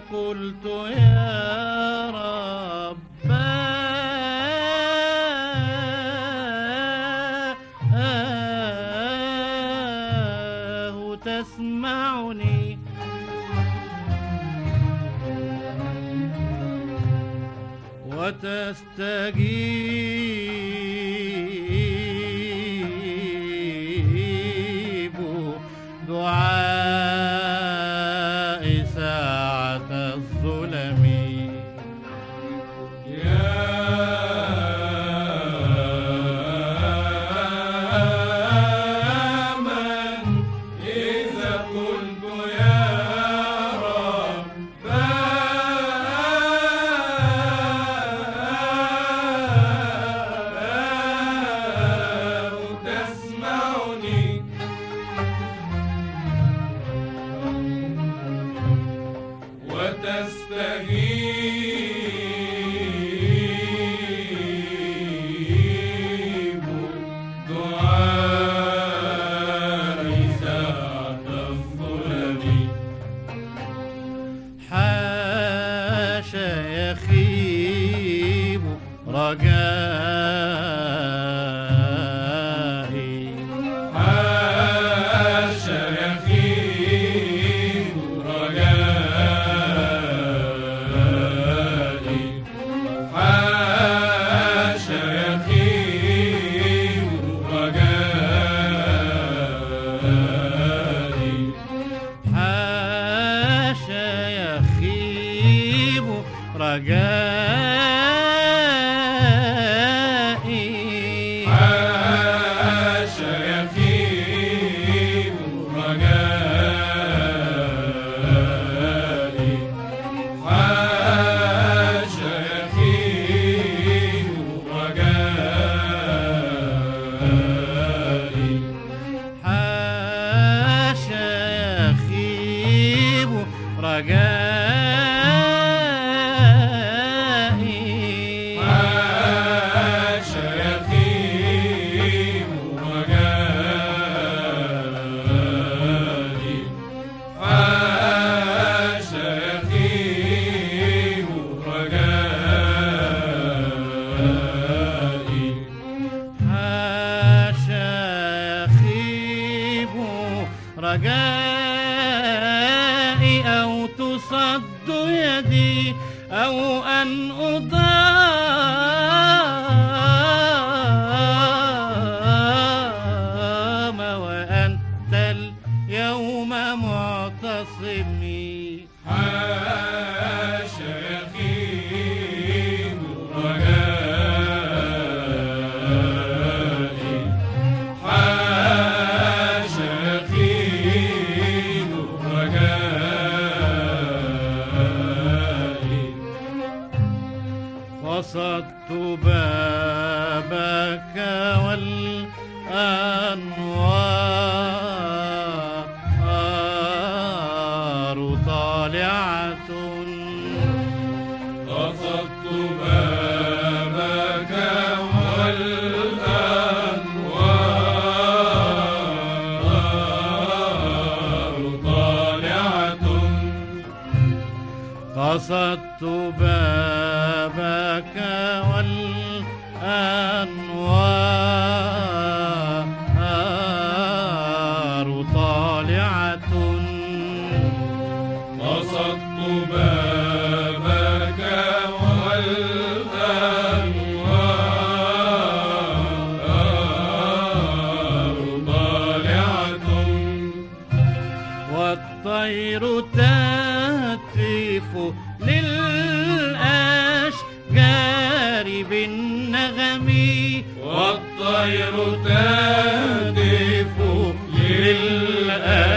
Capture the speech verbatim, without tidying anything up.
قلت يا رب آه تسمعني وتستجيب دعائي ساعة الظلم. يا من إذا قلت يا رب تسمعني وتستجيب دعائي ساعة الظلم. حاشا يخيب رجائي حاشا يخيب رجائي حاشا يخيب رجائي حاشا يخيب رجائي حاشا يخيب رجائي حاشا يخيب رجائي حاشا يخيب رجائي حاشا يخيب رجائي حاشا يخيب رجائي حاشا يخيب رجائي أو تصد يدي أو أن أضام وأنت اليوم معتصمي. حاشا يخيب رجائي حاشا يخيب رجائي وصدت بابك والأنوار طالعة قصدت بابك والأنوار طالعة قصدت بابك والأنوار طالعة قصدت بابك والأنوار طالعة والطير تهتف للأشجار بالنغم والطير تهتف للأشجار